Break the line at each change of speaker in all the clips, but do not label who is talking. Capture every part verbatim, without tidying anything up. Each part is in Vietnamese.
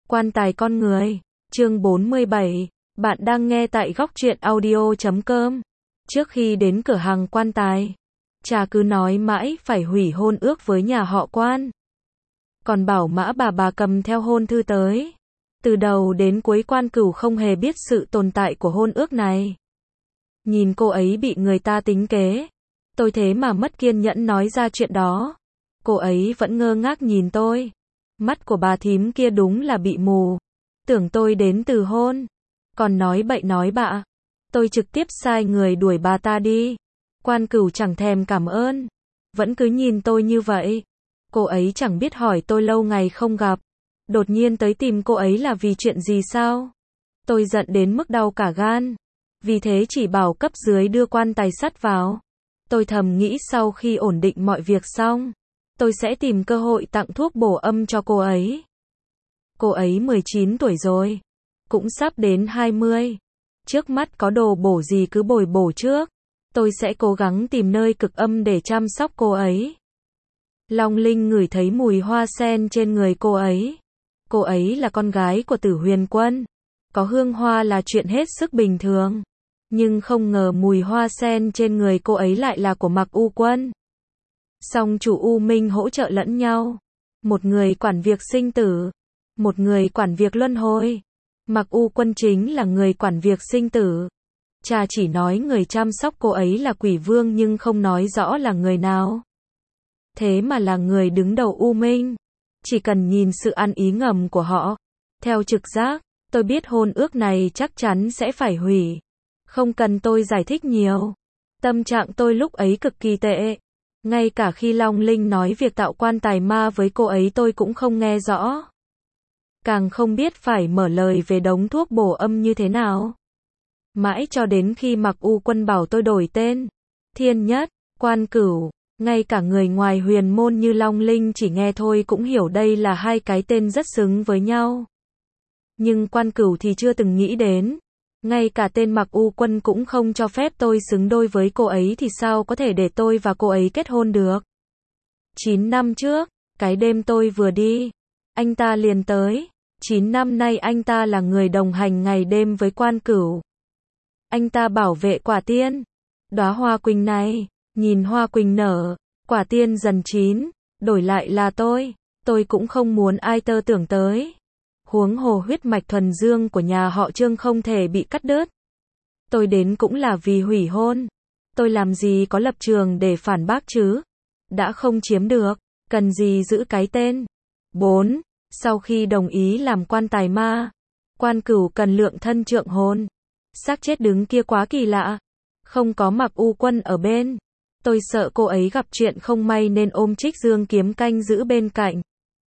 Quan tài con người, chương bốn mươi bảy, bạn đang nghe tại góc truyện audio chấm com. Trước khi đến cửa hàng quan tài, cha cứ nói mãi phải hủy hôn ước với nhà họ Quan. Còn bảo Mã bà bà cầm theo hôn thư tới. Từ đầu đến cuối Quan Cửu không hề biết sự tồn tại của hôn ước này. Nhìn cô ấy bị người ta tính kế, tôi thế mà mất kiên nhẫn nói ra chuyện đó. Cô ấy vẫn ngơ ngác nhìn tôi. Mắt của bà thím kia đúng là bị mù. Tưởng tôi đến từ hôn. Còn nói bậy nói bạ. Tôi trực tiếp sai người đuổi bà ta đi. Quan Cửu chẳng thèm cảm ơn. Vẫn cứ nhìn tôi như vậy. Cô ấy chẳng biết hỏi tôi lâu ngày không gặp. Đột nhiên tới tìm cô ấy là vì chuyện gì sao? Tôi giận đến mức đau cả gan. Vì thế chỉ bảo cấp dưới đưa quan tài sắt vào. Tôi thầm nghĩ sau khi ổn định mọi việc xong, tôi sẽ tìm cơ hội tặng thuốc bổ âm cho cô ấy. Cô ấy mười chín tuổi rồi. Cũng sắp đến hai mươi. Trước mắt có đồ bổ gì cứ bồi bổ trước. Tôi sẽ cố gắng tìm nơi cực âm để chăm sóc cô ấy. Long Linh ngửi thấy mùi hoa sen trên người cô ấy. Cô ấy là con gái của Tử Huyền Quân. Có hương hoa là chuyện hết sức bình thường. Nhưng không ngờ mùi hoa sen trên người cô ấy lại là của Mặc U Quân. Song chủ U Minh hỗ trợ lẫn nhau. Một người quản việc sinh tử. Một người quản việc luân hồi. Mặc U Quân chính là người quản việc sinh tử. Cha chỉ nói người chăm sóc cô ấy là Quỷ Vương nhưng không nói rõ là người nào. Thế mà là người đứng đầu U Minh. Chỉ cần nhìn sự ăn ý ngầm của họ. Theo trực giác, tôi biết hôn ước này chắc chắn sẽ phải hủy. Không cần tôi giải thích nhiều. Tâm trạng tôi lúc ấy cực kỳ tệ. Ngay cả khi Long Linh nói việc tạo quan tài ma với cô ấy tôi cũng không nghe rõ. Càng không biết phải mở lời về đống thuốc bổ âm như thế nào. Mãi cho đến khi Mặc U Quân bảo tôi đổi tên. Thiên Nhất, Quan Cửu, ngay cả người ngoài huyền môn như Long Linh chỉ nghe thôi cũng hiểu đây là hai cái tên rất xứng với nhau. Nhưng Quan Cửu thì chưa từng nghĩ đến. Ngay cả tên Mặc U Quân cũng không cho phép tôi xứng đôi với cô ấy thì sao có thể để tôi và cô ấy kết hôn được. chín năm trước, cái đêm tôi vừa đi, anh ta liền tới. chín năm nay anh ta là người đồng hành ngày đêm với Quan Cửu. Anh ta bảo vệ quả tiên. Đóa hoa quỳnh này, nhìn hoa quỳnh nở, quả tiên dần chín, đổi lại là tôi. Tôi cũng không muốn ai tơ tưởng tới. Huống hồ huyết mạch thuần dương của nhà họ Trương không thể bị cắt đứt. Tôi đến cũng là vì hủy hôn. Tôi làm gì có lập trường để phản bác chứ? Đã không chiếm được, cần gì giữ cái tên. bốn. Sau khi đồng ý làm quan tài ma, Quan Cửu cần lượng thân trượng hồn. Xác chết đứng kia quá kỳ lạ. Không có Mặc U Quân ở bên. Tôi sợ cô ấy gặp chuyện không may nên ôm Trích Dương kiếm canh giữ bên cạnh.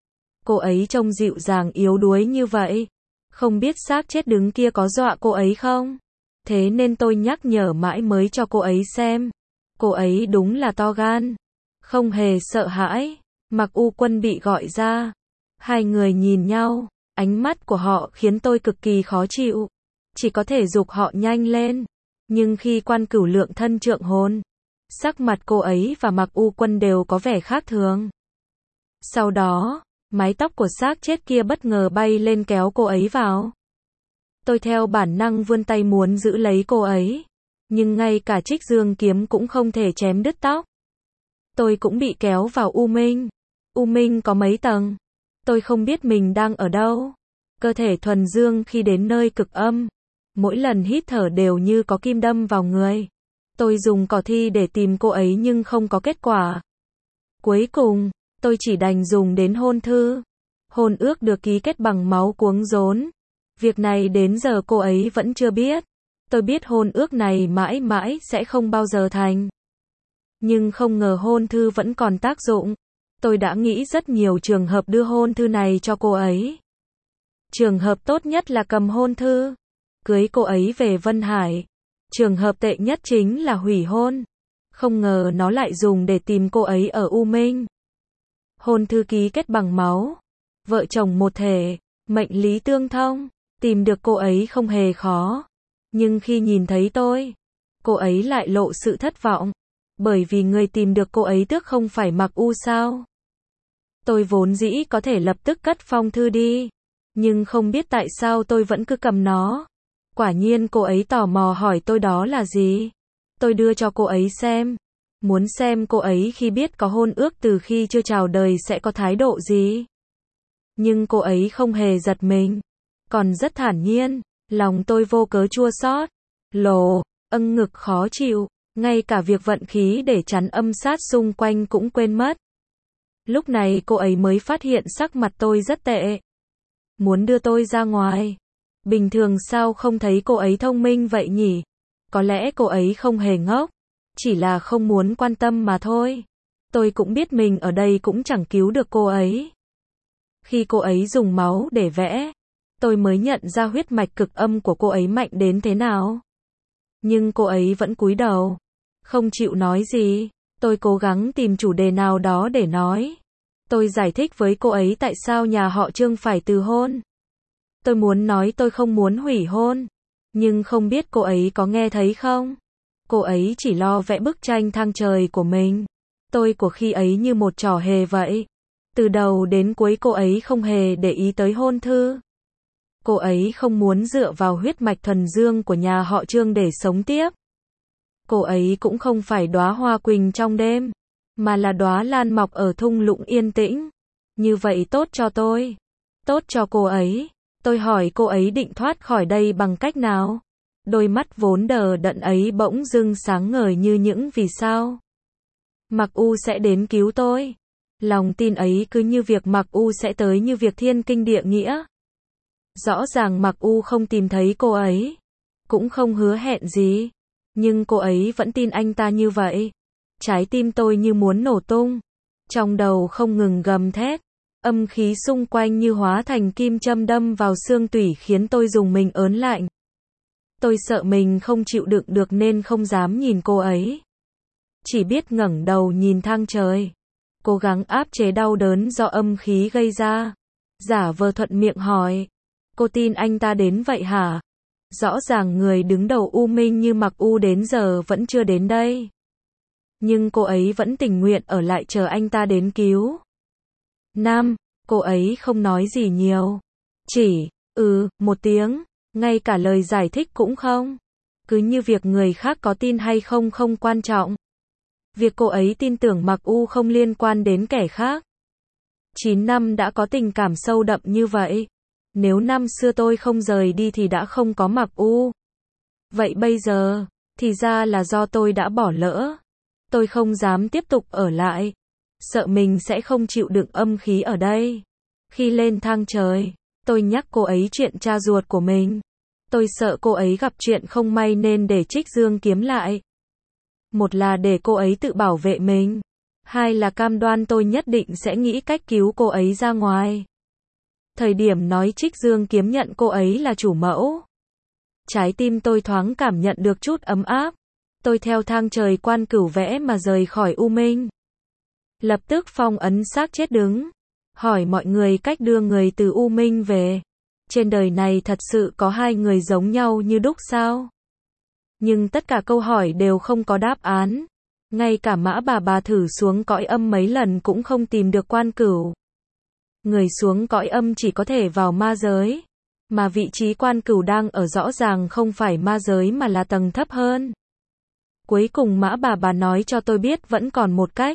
Cô ấy trông dịu dàng yếu đuối như vậy. Không biết xác chết đứng kia có dọa cô ấy không? Thế nên tôi nhắc nhở mãi mới cho cô ấy xem. Cô ấy đúng là to gan. Không hề sợ hãi. Mặc U Quân bị gọi ra. Hai người nhìn nhau. Ánh mắt của họ khiến tôi cực kỳ khó chịu. Chỉ có thể giục họ nhanh lên. Nhưng khi Quan Cửu lượng thân trượng hồn, sắc mặt cô ấy và Mặc U Quân đều có vẻ khác thường. Sau đó, mái tóc của xác chết kia bất ngờ bay lên kéo cô ấy vào. Tôi theo bản năng vươn tay muốn giữ lấy cô ấy. Nhưng ngay cả Trích Dương kiếm cũng không thể chém đứt tóc. Tôi cũng bị kéo vào U Minh. U Minh có mấy tầng? Tôi không biết mình đang ở đâu. Cơ thể thuần dương khi đến nơi cực âm. Mỗi lần hít thở đều như có kim đâm vào người. Tôi dùng cỏ thi để tìm cô ấy nhưng không có kết quả. Cuối cùng, tôi chỉ đành dùng đến hôn thư. Hôn ước được ký kết bằng máu cuống rốn. Việc này đến giờ cô ấy vẫn chưa biết. Tôi biết hôn ước này mãi mãi sẽ không bao giờ thành. Nhưng không ngờ hôn thư vẫn còn tác dụng. Tôi đã nghĩ rất nhiều trường hợp đưa hôn thư này cho cô ấy. Trường hợp tốt nhất là cầm hôn thư, cưới cô ấy về Vân Hải. Trường hợp tệ nhất chính là hủy hôn. Không ngờ nó lại dùng để tìm cô ấy ở U Minh. Hôn thư ký kết bằng máu. Vợ chồng một thể, mệnh lý tương thông. Tìm được cô ấy không hề khó. Nhưng khi nhìn thấy tôi, cô ấy lại lộ sự thất vọng. Bởi vì người tìm được cô ấy tức không phải Mặc U sao. Tôi vốn dĩ có thể lập tức cất phong thư đi. Nhưng không biết tại sao tôi vẫn cứ cầm nó. Quả nhiên cô ấy tò mò hỏi tôi đó là gì. Tôi đưa cho cô ấy xem. Muốn xem cô ấy khi biết có hôn ước từ khi chưa chào đời sẽ có thái độ gì. Nhưng cô ấy không hề giật mình. Còn rất thản nhiên. Lòng tôi vô cớ chua xót. Lồ, âng ngực khó chịu. Ngay cả việc vận khí để chắn âm sát xung quanh cũng quên mất. Lúc này cô ấy mới phát hiện sắc mặt tôi rất tệ. Muốn đưa tôi ra ngoài. Bình thường sao không thấy cô ấy thông minh vậy nhỉ? Có lẽ cô ấy không hề ngốc. Chỉ là không muốn quan tâm mà thôi. Tôi cũng biết mình ở đây cũng chẳng cứu được cô ấy. Khi cô ấy dùng máu để vẽ, tôi mới nhận ra huyết mạch cực âm của cô ấy mạnh đến thế nào. Nhưng cô ấy vẫn cúi đầu. Không chịu nói gì. Tôi cố gắng tìm chủ đề nào đó để nói. Tôi giải thích với cô ấy tại sao nhà họ Trương phải từ hôn. Tôi muốn nói tôi không muốn hủy hôn. Nhưng không biết cô ấy có nghe thấy không? Cô ấy chỉ lo vẽ bức tranh thang trời của mình. Tôi của khi ấy như một trò hề vậy. Từ đầu đến cuối cô ấy không hề để ý tới hôn thư. Cô ấy không muốn dựa vào huyết mạch thuần dương của nhà họ Trương để sống tiếp. Cô ấy cũng không phải đóa hoa quỳnh trong đêm, mà là đóa lan mọc ở thung lũng yên tĩnh. Như vậy tốt cho tôi. Tốt cho cô ấy. Tôi hỏi cô ấy định thoát khỏi đây bằng cách nào? Đôi mắt vốn đờ đẫn ấy bỗng dưng sáng ngời như những vì sao. Mặc U sẽ đến cứu tôi. Lòng tin ấy cứ như việc Mặc U sẽ tới như việc thiên kinh địa nghĩa. Rõ ràng Mặc U không tìm thấy cô ấy. Cũng không hứa hẹn gì. Nhưng cô ấy vẫn tin anh ta như vậy. Trái tim tôi như muốn nổ tung. Trong đầu không ngừng gầm thét. Âm khí xung quanh như hóa thành kim châm đâm vào xương tủy khiến tôi rùng mình ớn lạnh. Tôi sợ mình không chịu đựng được nên không dám nhìn cô ấy. Chỉ biết ngẩng đầu nhìn thang trời. Cố gắng áp chế đau đớn do âm khí gây ra. Giả vờ thuận miệng hỏi. Cô tin anh ta đến vậy hả? Rõ ràng người đứng đầu U Minh như Mặc U đến giờ vẫn chưa đến đây. Nhưng cô ấy vẫn tình nguyện ở lại chờ anh ta đến cứu. Nam, cô ấy không nói gì nhiều. Chỉ, ừ, một tiếng, ngay cả lời giải thích cũng không. Cứ như việc người khác có tin hay không không quan trọng. Việc cô ấy tin tưởng Mặc U không liên quan đến kẻ khác. chín năm đã có tình cảm sâu đậm như vậy. Nếu năm xưa tôi không rời đi thì đã không có Mặc U. Vậy bây giờ, thì ra là do tôi đã bỏ lỡ. Tôi không dám tiếp tục ở lại. Sợ mình sẽ không chịu đựng âm khí ở đây. Khi lên thang trời, tôi nhắc cô ấy chuyện cha ruột của mình. Tôi sợ cô ấy gặp chuyện không may nên để Trích Dương kiếm lại. Một là để cô ấy tự bảo vệ mình. Hai là cam đoan tôi nhất định sẽ nghĩ cách cứu cô ấy ra ngoài. Thời điểm nói Trích Dương kiếm nhận cô ấy là chủ mẫu. Trái tim tôi thoáng cảm nhận được chút ấm áp. Tôi theo thang trời quan cửu vẽ mà rời khỏi U Minh. Lập tức phong ấn xác chết đứng. Hỏi mọi người cách đưa người từ U Minh về. Trên đời này thật sự có hai người giống nhau như đúc sao? Nhưng tất cả câu hỏi đều không có đáp án. Ngay cả Mã bà bà thử xuống cõi âm mấy lần cũng không tìm được quan cửu. Người xuống cõi âm chỉ có thể vào ma giới. Mà vị trí quan cửu đang ở rõ ràng không phải ma giới mà là tầng thấp hơn. Cuối cùng Mã bà bà nói cho tôi biết vẫn còn một cách.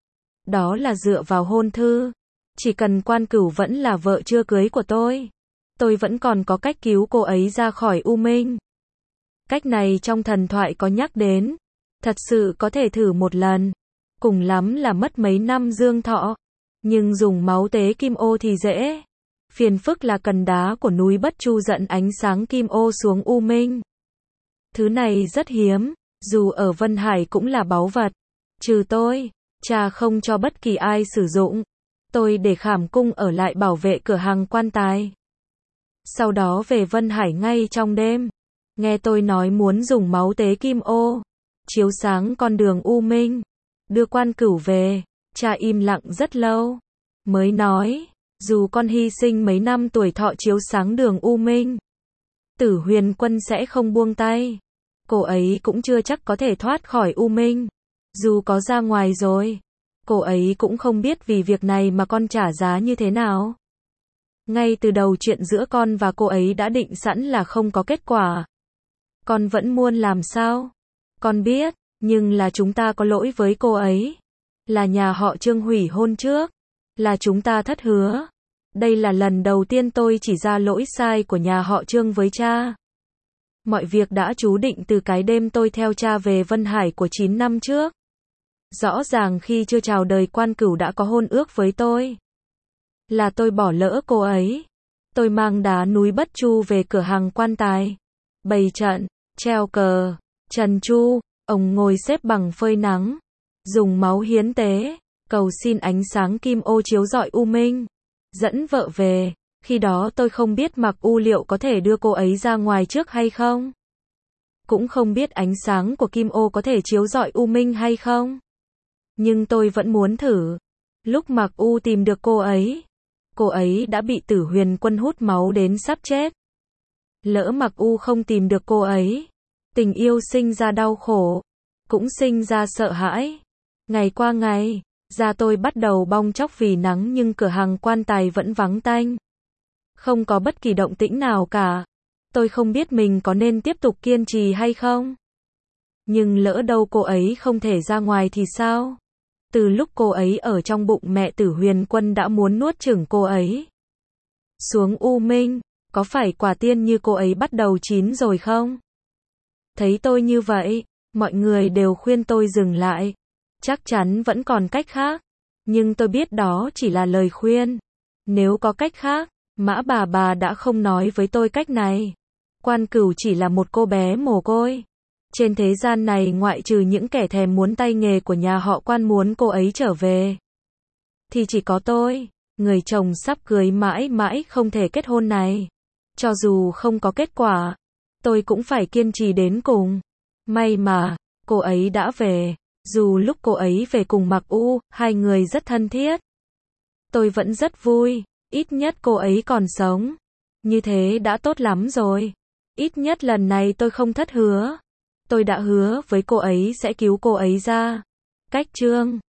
Đó là dựa vào hôn thư. Chỉ cần quan cửu vẫn là vợ chưa cưới của tôi. Tôi vẫn còn có cách cứu cô ấy ra khỏi U Minh. Cách này trong thần thoại có nhắc đến. Thật sự có thể thử một lần. Cùng lắm là mất mấy năm dương thọ. Nhưng dùng máu tế kim ô thì dễ. Phiền phức là cần đá của núi Bất Chu dẫn ánh sáng kim ô xuống U Minh. Thứ này rất hiếm. Dù ở Vân Hải cũng là báu vật. Trừ tôi, cha không cho bất kỳ ai sử dụng. Tôi để Khảm Cung ở lại bảo vệ cửa hàng quan tài. Sau đó về Vân Hải ngay trong đêm. Nghe tôi nói muốn dùng máu tế kim ô. Chiếu sáng con đường U Minh. Đưa quan cửu về. Cha im lặng rất lâu. Mới nói, dù con hy sinh mấy năm tuổi thọ chiếu sáng đường U Minh. Tử Huyền Quân sẽ không buông tay. Cô ấy cũng chưa chắc có thể thoát khỏi U Minh. Dù có ra ngoài rồi, cô ấy cũng không biết vì việc này mà con trả giá như thế nào. Ngay từ đầu chuyện giữa con và cô ấy đã định sẵn là không có kết quả. Con vẫn muốn làm sao? Con biết, nhưng là chúng ta có lỗi với cô ấy. Là nhà họ Trương hủy hôn trước. Là chúng ta thất hứa. Đây là lần đầu tiên tôi chỉ ra lỗi sai của nhà họ Trương với cha. Mọi việc đã chú định từ cái đêm tôi theo cha về Vân Hải của chín năm trước. Rõ ràng khi chưa chào đời Quan Cửu đã có hôn ước với tôi. Là tôi bỏ lỡ cô ấy. Tôi mang đá núi Bất Chu về cửa hàng quan tài. Bày trận, treo cờ, trần chu, ông ngồi xếp bằng phơi nắng. Dùng máu hiến tế, cầu xin ánh sáng kim ô chiếu rọi U Minh. Dẫn vợ về. Khi đó tôi không biết Mặc U liệu có thể đưa cô ấy ra ngoài trước hay không. Cũng không biết ánh sáng của kim ô có thể chiếu rọi U Minh hay không. Nhưng tôi vẫn muốn thử. Lúc Mặc U tìm được cô ấy, cô ấy đã bị Tử Huyền Quân hút máu đến sắp chết. Lỡ Mặc U không tìm được cô ấy, tình yêu sinh ra đau khổ, cũng sinh ra sợ hãi. Ngày qua ngày, da tôi bắt đầu bong tróc vì nắng nhưng cửa hàng quan tài vẫn vắng tanh. Không có bất kỳ động tĩnh nào cả. Tôi không biết mình có nên tiếp tục kiên trì hay không. Nhưng lỡ đâu cô ấy không thể ra ngoài thì sao? Từ lúc cô ấy ở trong bụng mẹ Tử Huyền Quân đã muốn nuốt chửng cô ấy. Xuống U Minh, có phải quả tiên như cô ấy bắt đầu chín rồi không? Thấy tôi như vậy, mọi người đều khuyên tôi dừng lại. Chắc chắn vẫn còn cách khác. Nhưng tôi biết đó chỉ là lời khuyên. Nếu có cách khác, Mã bà bà đã không nói với tôi cách này. Quan Cửu chỉ là một cô bé mồ côi. Trên thế gian này ngoại trừ những kẻ thèm muốn tay nghề của nhà họ Quan muốn cô ấy trở về, thì chỉ có tôi, người chồng sắp cưới mãi mãi không thể kết hôn này. Cho dù không có kết quả, tôi cũng phải kiên trì đến cùng. May mà, cô ấy đã về. Dù lúc cô ấy về cùng Mặc U, hai người rất thân thiết. Tôi vẫn rất vui, ít nhất cô ấy còn sống. Như thế đã tốt lắm rồi. Ít nhất lần này tôi không thất hứa. Tôi đã hứa với cô ấy sẽ cứu cô ấy ra. Cách chương